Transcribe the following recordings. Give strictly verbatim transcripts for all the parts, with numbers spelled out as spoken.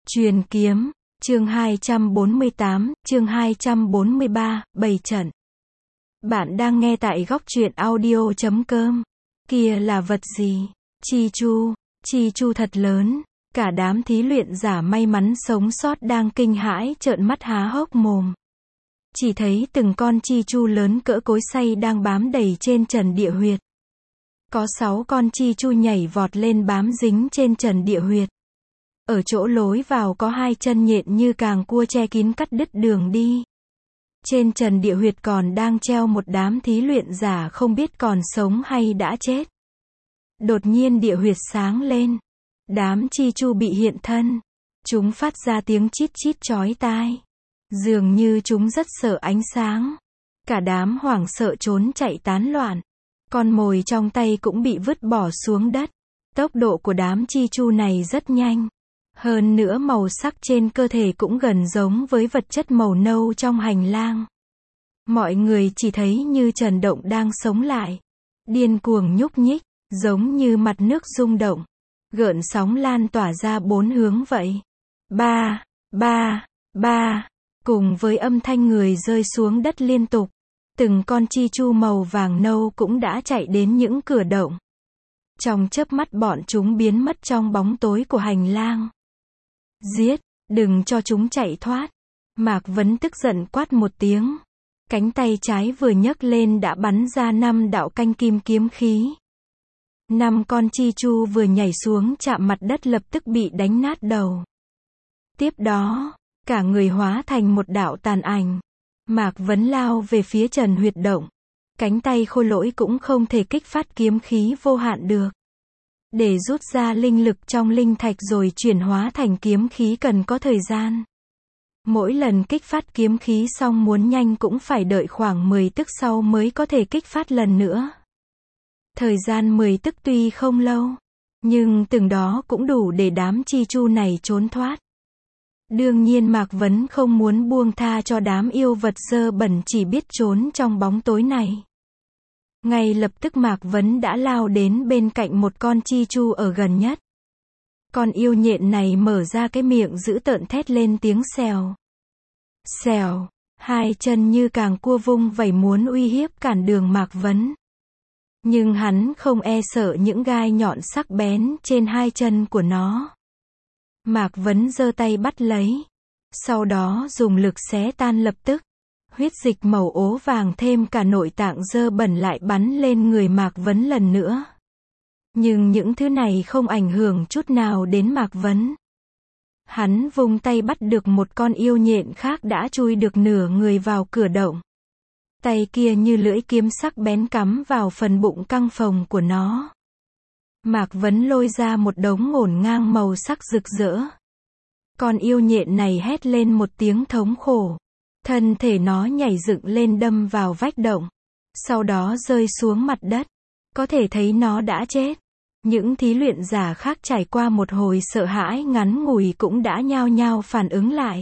Truyền kiếm, chương hai trăm bốn mươi tám, chương hai trăm bốn mươi ba, bày trận. Bạn đang nghe tại góc truyện audio chấm com. Kia là vật gì? Chi chu, chi chu thật lớn. Cả đám thí luyện giả may mắn sống sót đang kinh hãi trợn mắt há hốc mồm. Chỉ thấy từng con chi chu lớn cỡ cối xay đang bám đầy trên trần địa huyệt. Có sáu con chi chu nhảy vọt lên bám dính trên trần địa huyệt. Ở chỗ lối vào có hai chân nhện như càng cua che kín cắt đứt đường đi. Trên trần địa huyệt còn đang treo một đám thí luyện giả không biết còn sống hay đã chết. Đột nhiên địa huyệt sáng lên. Đám chi chu bị hiện thân. Chúng phát ra tiếng chít chít chói tai. Dường như chúng rất sợ ánh sáng. Cả đám hoảng sợ trốn chạy tán loạn. Con mồi trong tay cũng bị vứt bỏ xuống đất. Tốc độ của đám chi chu này rất nhanh. Hơn nữa màu sắc trên cơ thể cũng gần giống với vật chất màu nâu trong hành lang. Mọi người chỉ thấy như Trần Động đang sống lại. Điên cuồng nhúc nhích, giống như mặt nước rung động. Gợn sóng lan tỏa ra bốn hướng vậy. Ba, ba, ba. Cùng với âm thanh người rơi xuống đất liên tục. Từng con chi chu màu vàng nâu cũng đã chạy đến những cửa động. Trong chớp mắt bọn chúng biến mất trong bóng tối của hành lang. Giết, đừng cho chúng chạy thoát. Mạc Vấn tức giận quát một tiếng. Cánh tay trái vừa nhấc lên đã bắn ra năm đạo canh kim kiếm khí. Năm con chi chu vừa nhảy xuống chạm mặt đất lập tức bị đánh nát đầu. Tiếp đó, cả người hóa thành một đạo tàn ảnh. Mạc Vấn lao về phía trần huyệt động. Cánh tay khô lỗi cũng không thể kích phát kiếm khí vô hạn được. Để rút ra linh lực trong linh thạch rồi chuyển hóa thành kiếm khí cần có thời gian. Mỗi lần kích phát kiếm khí xong muốn nhanh cũng phải đợi khoảng mười tức sau mới có thể kích phát lần nữa. Thời gian mười tức tuy không lâu, nhưng từng đó cũng đủ để đám chi chu này trốn thoát. Đương nhiên Mạc Vấn không muốn buông tha cho đám yêu vật dơ bẩn chỉ biết trốn trong bóng tối này. Ngay lập tức Mạc Vấn đã lao đến bên cạnh một con chi chu ở gần nhất. Con yêu nhện này mở ra cái miệng dữ tợn thét lên tiếng xèo. Xèo, hai chân như càng cua vung vẩy muốn uy hiếp cản đường Mạc Vấn. Nhưng hắn không e sợ những gai nhọn sắc bén trên hai chân của nó. Mạc Vấn giơ tay bắt lấy. Sau đó dùng lực xé tan lập tức. Huyết dịch màu ố vàng thêm cả nội tạng dơ bẩn lại bắn lên người Mạc Vấn lần nữa. Nhưng những thứ này không ảnh hưởng chút nào đến Mạc Vấn. Hắn vung tay bắt được một con yêu nhện khác đã chui được nửa người vào cửa động. Tay kia như lưỡi kiếm sắc bén cắm vào phần bụng căng phồng của nó. Mạc Vấn lôi ra một đống ngổn ngang màu sắc rực rỡ. Con yêu nhện này hét lên một tiếng thống khổ. Thân thể nó nhảy dựng lên đâm vào vách động. Sau đó rơi xuống mặt đất. Có thể thấy nó đã chết. Những thí luyện giả khác trải qua một hồi sợ hãi ngắn ngủi cũng đã nhao nhao phản ứng lại.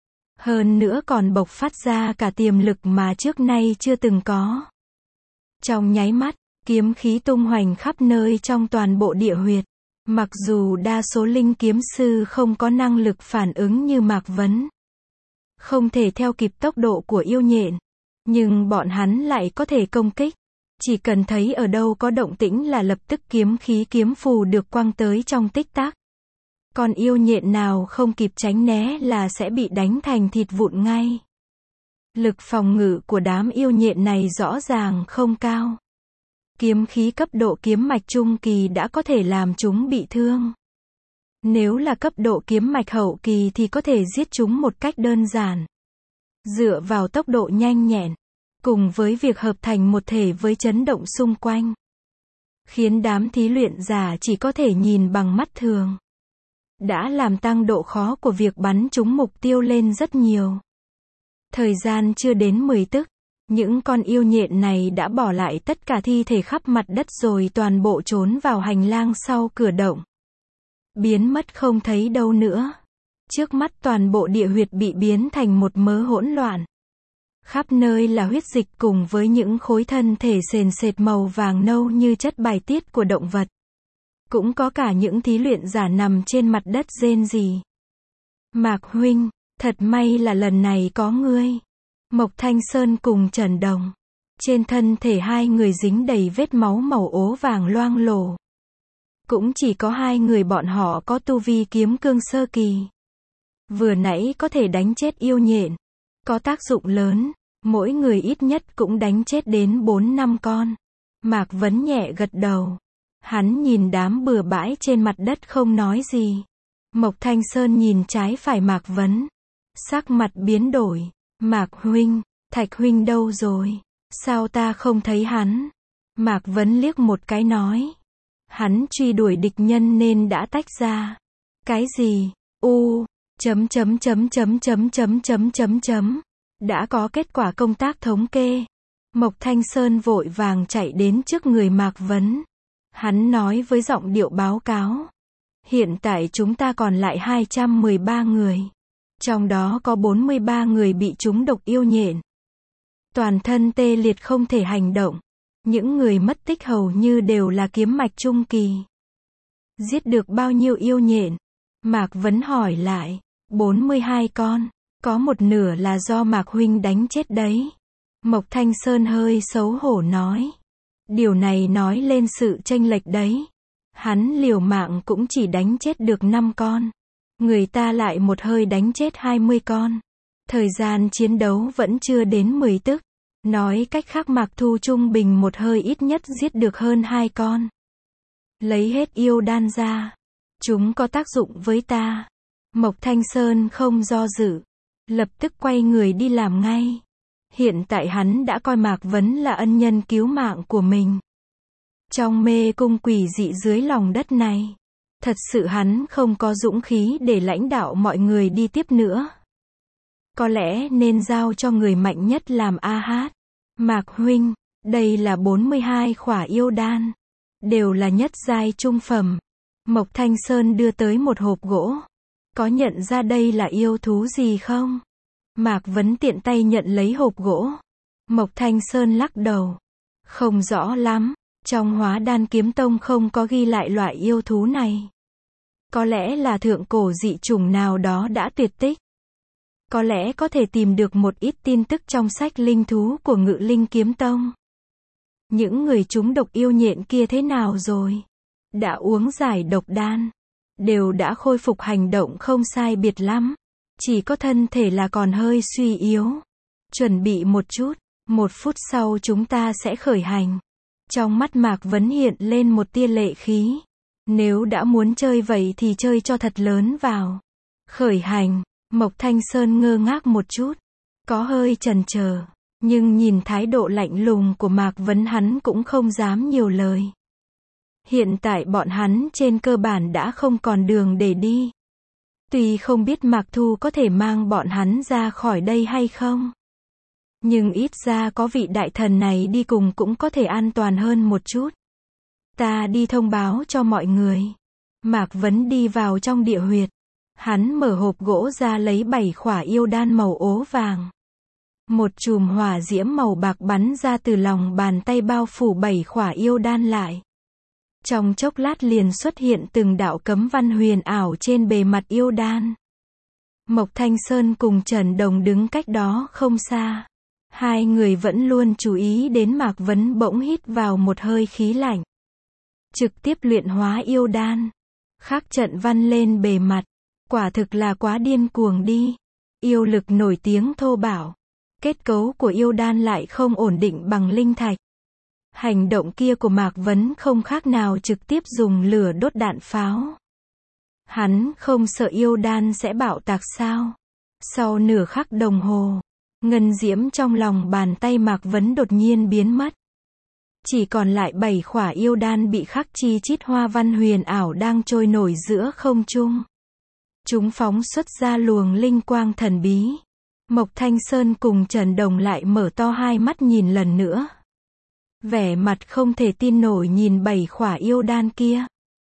Hơn nữa còn bộc phát ra cả tiềm lực mà trước nay chưa từng có. Trong nháy mắt, kiếm khí tung hoành khắp nơi trong toàn bộ địa huyệt. Mặc dù đa số linh kiếm sư không có năng lực phản ứng như Mạc Vấn. Không thể theo kịp tốc độ của yêu nhện. Nhưng bọn hắn lại có thể công kích. Chỉ cần thấy ở đâu có động tĩnh là lập tức kiếm khí kiếm phù được quăng tới trong tích tắc. Còn yêu nhện nào không kịp tránh né là sẽ bị đánh thành thịt vụn ngay. Lực phòng ngự của đám yêu nhện này rõ ràng không cao. Kiếm khí cấp độ kiếm mạch trung kỳ đã có thể làm chúng bị thương. Nếu là cấp độ kiếm mạch hậu kỳ thì có thể giết chúng một cách đơn giản. Dựa vào tốc độ nhanh nhẹn, cùng với việc hợp thành một thể với chấn động xung quanh. Khiến đám thí luyện giả chỉ có thể nhìn bằng mắt thường. Đã làm tăng độ khó của việc bắn trúng mục tiêu lên rất nhiều. Thời gian chưa đến mười tức. Những con yêu nhện này đã bỏ lại tất cả thi thể khắp mặt đất rồi toàn bộ trốn vào hành lang sau cửa động. Biến mất không thấy đâu nữa. Trước mắt toàn bộ địa huyệt bị biến thành một mớ hỗn loạn. Khắp nơi là huyết dịch cùng với những khối thân thể sền sệt màu vàng nâu như chất bài tiết của động vật. Cũng có cả những thí luyện giả nằm trên mặt đất rên rỉ. Mạc huynh, thật may là lần này có ngươi. Mộc Thanh Sơn cùng Trần Đồng. Trên thân thể hai người dính đầy vết máu màu ố vàng loang lổ. Cũng chỉ có hai người bọn họ có tu vi kiếm cương sơ kỳ. Vừa nãy có thể đánh chết yêu nhện. Có tác dụng lớn, mỗi người ít nhất cũng đánh chết đến bốn năm con. Mạc Vấn nhẹ gật đầu. Hắn nhìn đám bừa bãi trên mặt đất không nói gì. Mộc Thanh Sơn nhìn trái phải Mạc Vấn. Sắc mặt biến đổi. Mạc huynh, Thạch huynh đâu rồi? Sao ta không thấy hắn? Mạc Vấn liếc một cái nói. Hắn truy đuổi địch nhân nên đã tách ra. Cái gì? U, chấm chấm chấm chấm chấm chấm chấm chấm chấm. Đã có kết quả công tác thống kê. Mộc Thanh Sơn vội vàng chạy đến trước người Mạc Vấn. Hắn nói với giọng điệu báo cáo. Hiện tại chúng ta còn lại hai trăm mười ba người. Trong đó có bốn mươi ba người bị trúng độc yêu nhện. Toàn thân tê liệt không thể hành động. Những người mất tích hầu như đều là kiếm mạch trung kỳ. Giết được bao nhiêu yêu nhện? Mạc Vấn hỏi lại. bốn mươi hai con. Có một nửa là do Mạc huynh đánh chết đấy. Mộc Thanh Sơn hơi xấu hổ nói. Điều này nói lên sự chênh lệch đấy. Hắn liều mạng cũng chỉ đánh chết được năm con. Người ta lại một hơi đánh chết hai mươi con. Thời gian chiến đấu vẫn chưa đến mười tức. Nói cách khác Mạc Thu trung bình một hơi ít nhất giết được hơn hai con. Lấy hết yêu đan ra. Chúng có tác dụng với ta. Mộc Thanh Sơn không do dự. Lập tức quay người đi làm ngay. Hiện tại hắn đã coi Mạc Vấn là ân nhân cứu mạng của mình. Trong mê cung quỷ dị dưới lòng đất này. Thật sự hắn không có dũng khí để lãnh đạo mọi người đi tiếp nữa. Có lẽ nên giao cho người mạnh nhất làm a hát. Mạc huynh, đây là bốn mươi hai khỏa yêu đan. Đều là nhất giai trung phẩm. Mộc Thanh Sơn đưa tới một hộp gỗ. Có nhận ra đây là yêu thú gì không? Mạc Vấn tiện tay nhận lấy hộp gỗ. Mộc Thanh Sơn lắc đầu. Không rõ lắm. Trong Hóa Đan Kiếm Tông không có ghi lại loại yêu thú này. Có lẽ là thượng cổ dị chủng nào đó đã tuyệt tích. Có lẽ có thể tìm được một ít tin tức trong sách linh thú của Ngự Linh Kiếm Tông. Những người trúng độc yêu nhện kia thế nào rồi? Đã uống giải độc đan. Đều đã khôi phục hành động không sai biệt lắm. Chỉ có thân thể là còn hơi suy yếu. Chuẩn bị một chút. Một phút sau chúng ta sẽ khởi hành. Trong mắt Mạc Vấn hiện lên một tia lệ khí. Nếu đã muốn chơi vậy thì chơi cho thật lớn vào. Khởi hành. Mộc Thanh Sơn ngơ ngác một chút. Có hơi chần chờ. Nhưng nhìn thái độ lạnh lùng của Mạc Vấn hắn cũng không dám nhiều lời. Hiện tại bọn hắn trên cơ bản đã không còn đường để đi. Tuy không biết Mạc Thu có thể mang bọn hắn ra khỏi đây hay không. Nhưng ít ra có vị đại thần này đi cùng cũng có thể an toàn hơn một chút. Ta đi thông báo cho mọi người. Mạc Vấn đi vào trong địa huyệt. Hắn mở hộp gỗ ra lấy bảy khỏa yêu đan màu ố vàng. Một chùm hỏa diễm màu bạc bắn ra từ lòng bàn tay bao phủ bảy khỏa yêu đan lại. Trong chốc lát liền xuất hiện từng đạo cấm văn huyền ảo trên bề mặt yêu đan. Mộc Thanh Sơn cùng Trần Đồng đứng cách đó không xa. Hai người vẫn luôn chú ý đến Mạc Vấn bỗng hít vào một hơi khí lạnh. Trực tiếp luyện hóa yêu đan. Khắc trận văn lên bề mặt. Quả thực là quá điên cuồng đi. Yêu lực nổi tiếng thô bạo. Kết cấu của yêu đan lại không ổn định bằng linh thạch. Hành động kia của Mạc Vấn không khác nào trực tiếp dùng lửa đốt đạn pháo. Hắn không sợ yêu đan sẽ bạo tạc sao? Sau nửa khắc đồng hồ, ngân diễm trong lòng bàn tay Mạc Vấn đột nhiên biến mất. Chỉ còn lại bảy khỏa yêu đan bị khắc chi chít hoa văn huyền ảo đang trôi nổi giữa không trung. Chúng phóng xuất ra luồng linh quang thần bí. Mộc Thanh Sơn cùng Trần Đồng lại mở to hai mắt nhìn lần nữa. Vẻ mặt không thể tin nổi nhìn bảy khỏa yêu đan kia.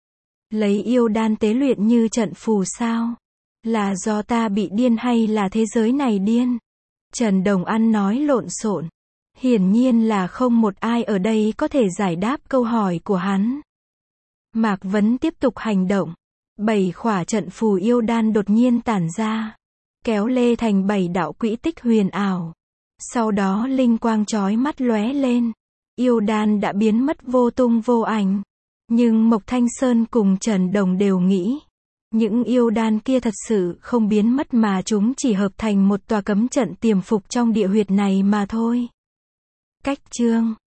Lấy yêu đan tế luyện như trận phù sao? Là do ta bị điên hay là thế giới này điên? Trần Đồng ăn nói lộn xộn. Hiển nhiên là không một ai ở đây có thể giải đáp câu hỏi của hắn. Mạc Vấn tiếp tục hành động. Bảy khỏa trận phù yêu đan đột nhiên tản ra, kéo lê thành bảy đạo quỹ tích huyền ảo. Sau đó linh quang chói mắt lóe lên, yêu đan đã biến mất vô tung vô ảnh. Nhưng Mộc Thanh Sơn cùng Trần Đồng đều nghĩ, những yêu đan kia thật sự không biến mất mà chúng chỉ hợp thành một tòa cấm trận tiềm phục trong địa huyệt này mà thôi. Cách chương